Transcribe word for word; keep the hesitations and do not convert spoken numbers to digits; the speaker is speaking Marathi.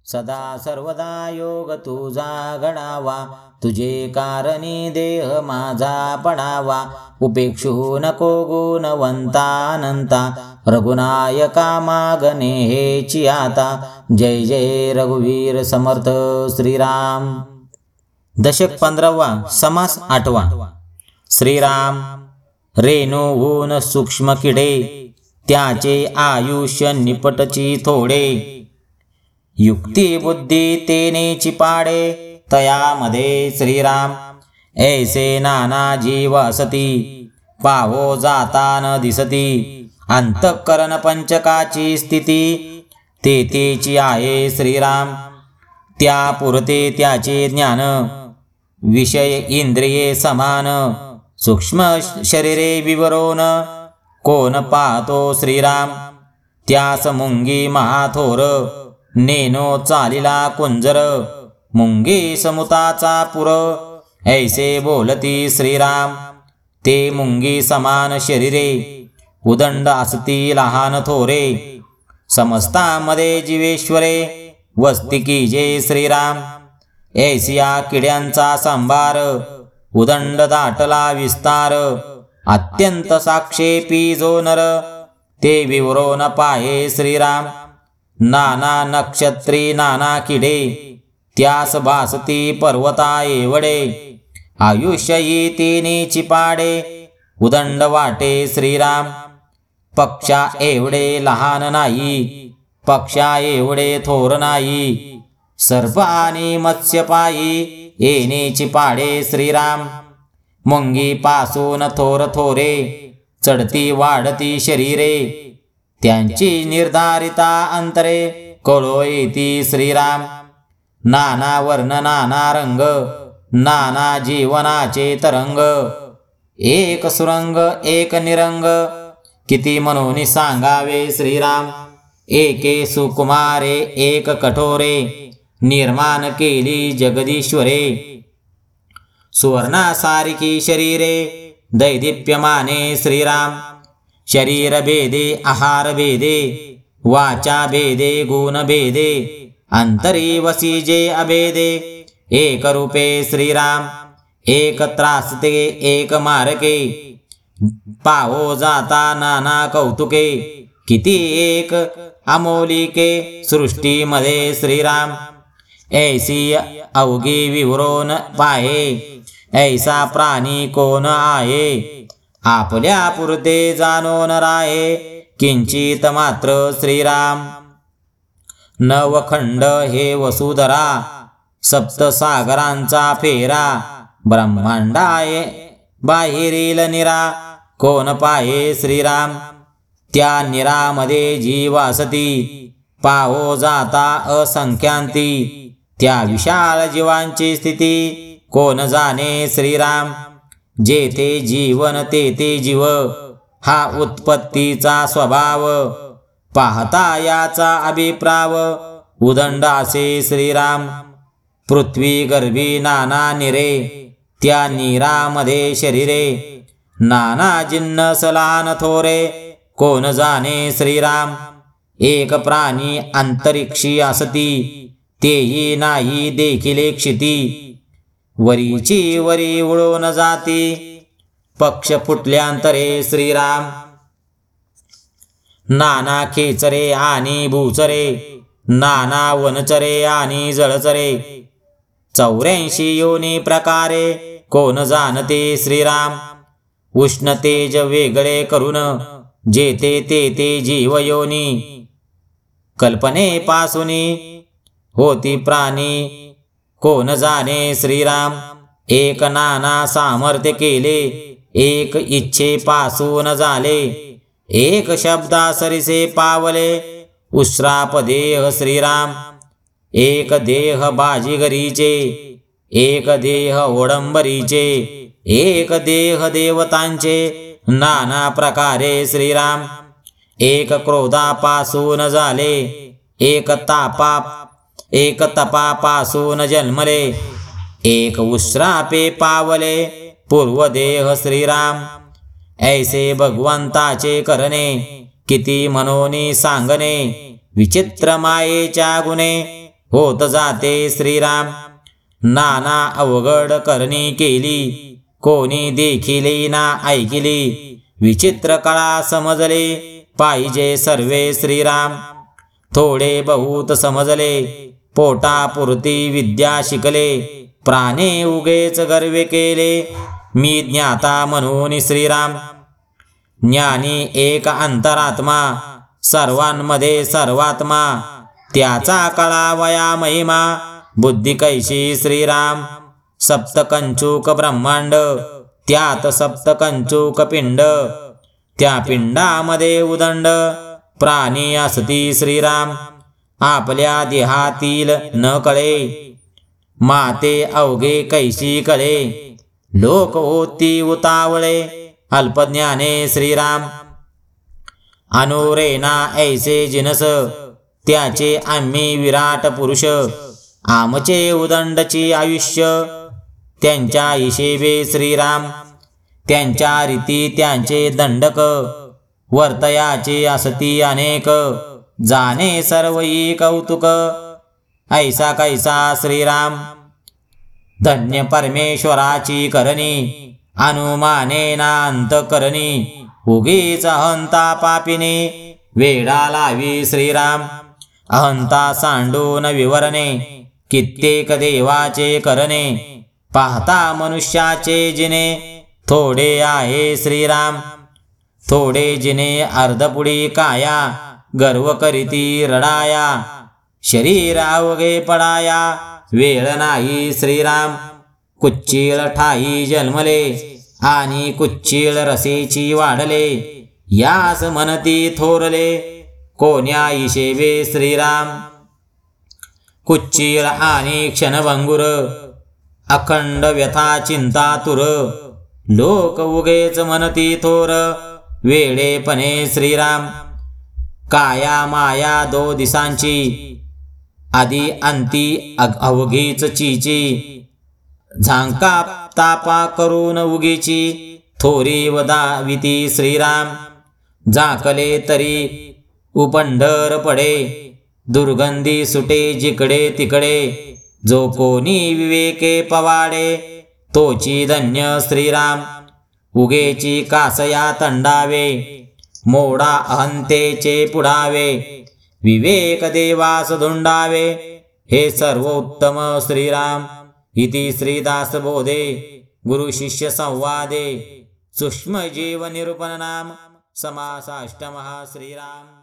सदा सर्वदा योग तुझा घडावा, तुझे कारणी देह माझा पडावा. उपेक्षू नको गुणवंतानंता, रघुनायका मागणे हेची आता. जय जय रघुवीर समर्थ श्रीराम. दशक पंधरावा. समास आठवा. श्रीराम रेणूहून सूक्ष्म किडे, त्याचे आयुष्य निपटची थोडे. युक्ती बुद्धी तेनेची पाडे, तयामध्ये श्रीराम. ऐसे नाना जीव असती, पाहो जाता न दिसती. अंतःकरण पंचकाची स्थिती, तेथेची आहे श्रीराम. त्या पुरते त्याचे ज्ञान, विषय इंद्रिये समान. सूक्ष्म शरीरे विवरोन, कोण पाहतो श्रीराम. त्यास मुंगी महाथोर, नेनो चालिला कुंजर. मुंगी समुताचा पुर, ऐसे बोलती श्रीराम. ते मुंगी समान शरीरे, उदंड असती लहान थोरे. समस्तामध्ये जीवेश्वरे, वस्ती की जय श्रीराम. ऐसिया किड्यांचा संभार, उदंड दाटला विस्तार. अत्यंत साक्षेपी जो नर, ते विवरो न पाहे श्रीराम. नाना नक्षत्री नाना किडे, त्यास भासती पर्वता एवढे. आयुष्यही तिनेची पाडे, उदंड वाटे श्रीराम. पक्षा एवढे लहान नाही, पक्षा एवढे थोर नाही. सर्प आणि मत्स्यपायी, येनेची पाडे श्रीराम. मुंगी पासून थोर थोरे, चढती वाढती शरीरे. त्यांची निर्धारिता अंतरे, कळो येती श्रीराम. नाना वर्ण नाना रंग, नाना जीवनाचे तरंग. एक सुरंग एक निरंग, किती म्हणून सांगावे श्रीराम. एके सुकुमारे एक कठोरे, निर्माण केली जगदीश्वरे. सुवर्णासारिकी शरीरे, दैदिप्यमाने श्रीराम. शरीर भेदे आहार भेदे, वाचा भेदे गुण भेदे. अंतरी वसी जे अभेदे, एक रूपे श्रीराम. एक त्रासते एक मारके, पाहो जाता नाना कौतुके. किती एक अमोलिके, सृष्टीमध्ये श्रीराम. ऐसी अवघी विवरोन पाहे, ऐसा प्राणी कोण आहे. आपल्या पुरते जाणून राहे, किंचित मात्र श्रीराम. नवखंड हे वसुधरा, सप्तसागरांचा फेरा. ब्रह्मांडाये बाहेरील निरा, कोण पाहे श्रीराम. त्या निरामध्ये जीव असती, पाहो जाता असंख्यांती. त्या विशाल जीवांची स्थिती, कोण जाणे श्रीराम. जेथे जीवन तेथे जीव, हा उत्पत्तीचा स्वभाव. पाहता याचा अभिप्राव, उदंड असे श्रीराम. पृथ्वी गर्भी नाना निरे, त्या नीरामध्ये शरीरे. नाना जिन्नस लहान थोरे, कोण जाणे श्रीराम. एक प्राणी अंतरिक्षी असती, तेही नाही देखिले क्षिती. वरीची वरी उडून जाती, पक्ष फुटल्यांतरे श्रीराम. नाना खेचरे आणि भूचरे, नाना वनचरे आणि जळचरे. चौऱ्याऐंशी योनी प्रकारे, कोण जाणते श्रीराम. उष्ण तेज वेगळे करून, जेथे तेथे जीव योनी. कल्पनेपासूनी होती प्राणी, कोण जाणे श्रीराम. एक नाना सामर्थ्य केले, एक इच्छेपासून झाले. एक शब्दा सरिसे पावले, उश्राप देह श्रीराम. एक देह बाजीगरीचे, एक देह ओडंबरीचे. एक देह देवतांचे, नाना प्रकारे श्रीराम. एक क्रोधापासून झाले, एक तापा एक तपापासून जन्मले. एक उश्रापे पावले, पूर्वदेह श्रीराम. ऐसे भगवंताचे करणे, किती मनोनी सांगणे. विचित्र मायेच्या गुणे, होत जाते श्रीराम. नाना अवघड करणी केली, कोणी देखिले ना ऐकिली. विचित्र कळा समजले, पाहिजे सर्वे श्रीराम. थोडे बहुत समजले, पोटापुरती विद्या शिकले. प्राणे उगेच गर्वे केले, मी ज्ञाता म्हणून श्रीराम. ज्ञानी एक अंतरात्मा, सर्वांमध्ये सर्वात्मा. त्याचा कळावया महिमा, बुद्धी कैशी श्रीराम. सप्तकंचुक ब्रह्मांड, त्यात सप्तकंचुक पिंड. त्या पिंडामध्ये उदंड, प्राणी असती श्रीराम. आपल्या देहातील न कळे, माते अवघे कैशी कळे. लोक होती उतावळे, अल्पज्ञाने श्रीराम. अनुरेना ऐसे जिनस, त्याचे आम्ही विराट पुरुष. आमचे उदंडची आयुष्य, त्यांच्या हिशेबे श्रीराम. त्यांच्या रीती त्यांचे दंडक, वर्तयाचे असती अनेक. जाणे सर्वई कौतुक, ऐसा कैसा श्रीराम. धन्य परमेश्वराची करणी, अनुमानेना अंतकरणी. उगीच अहंता पापिने, वेडा लावी श्रीराम. अहंता सांडून विवरणे, कित्येक देवाचे करणे. पाहता मनुष्याचे जिने, थोडे आहे श्रीराम. थोडे जिने अर्धपुडी काया, गर्व करीती रडाया. शरीर अवघे पडाया, वेळ नाही श्रीराम. कुच्चीळ ठाई जन्मले, आणि कुच्चीळ रसेची वाढले. यास म्हणती थोरले, कोण्या हिशेबे श्रीराम. कुच्चीळ आणि क्षणभंगुर, अखंड व्यथा चिंता तुर. लोक उगेच म्हणती थोर, वेडेपणे श्रीराम. काया माया दो दिसांची, आधी अंती अवघीच चीची. झांका तापा करून उगीची, थोरी वदाविती श्रीराम. झाकले तरी उपंढर पडे, दुर्गंधी सुटे जिकडे तिकडे. जो कोणी विवेके पवाडे, तोची धन्य श्रीराम. उगेची कासया तंडावे, मोडा अहंतेचे पुढावे. विवेक देवास धुंडावे, हे सर्व उत्तम श्रीराम. इति श्रीदास बोधे, गुरु शिष्य संवादे. सूक्ष्म जीव निरूपण नाम समासाष्टमः श्रीराम.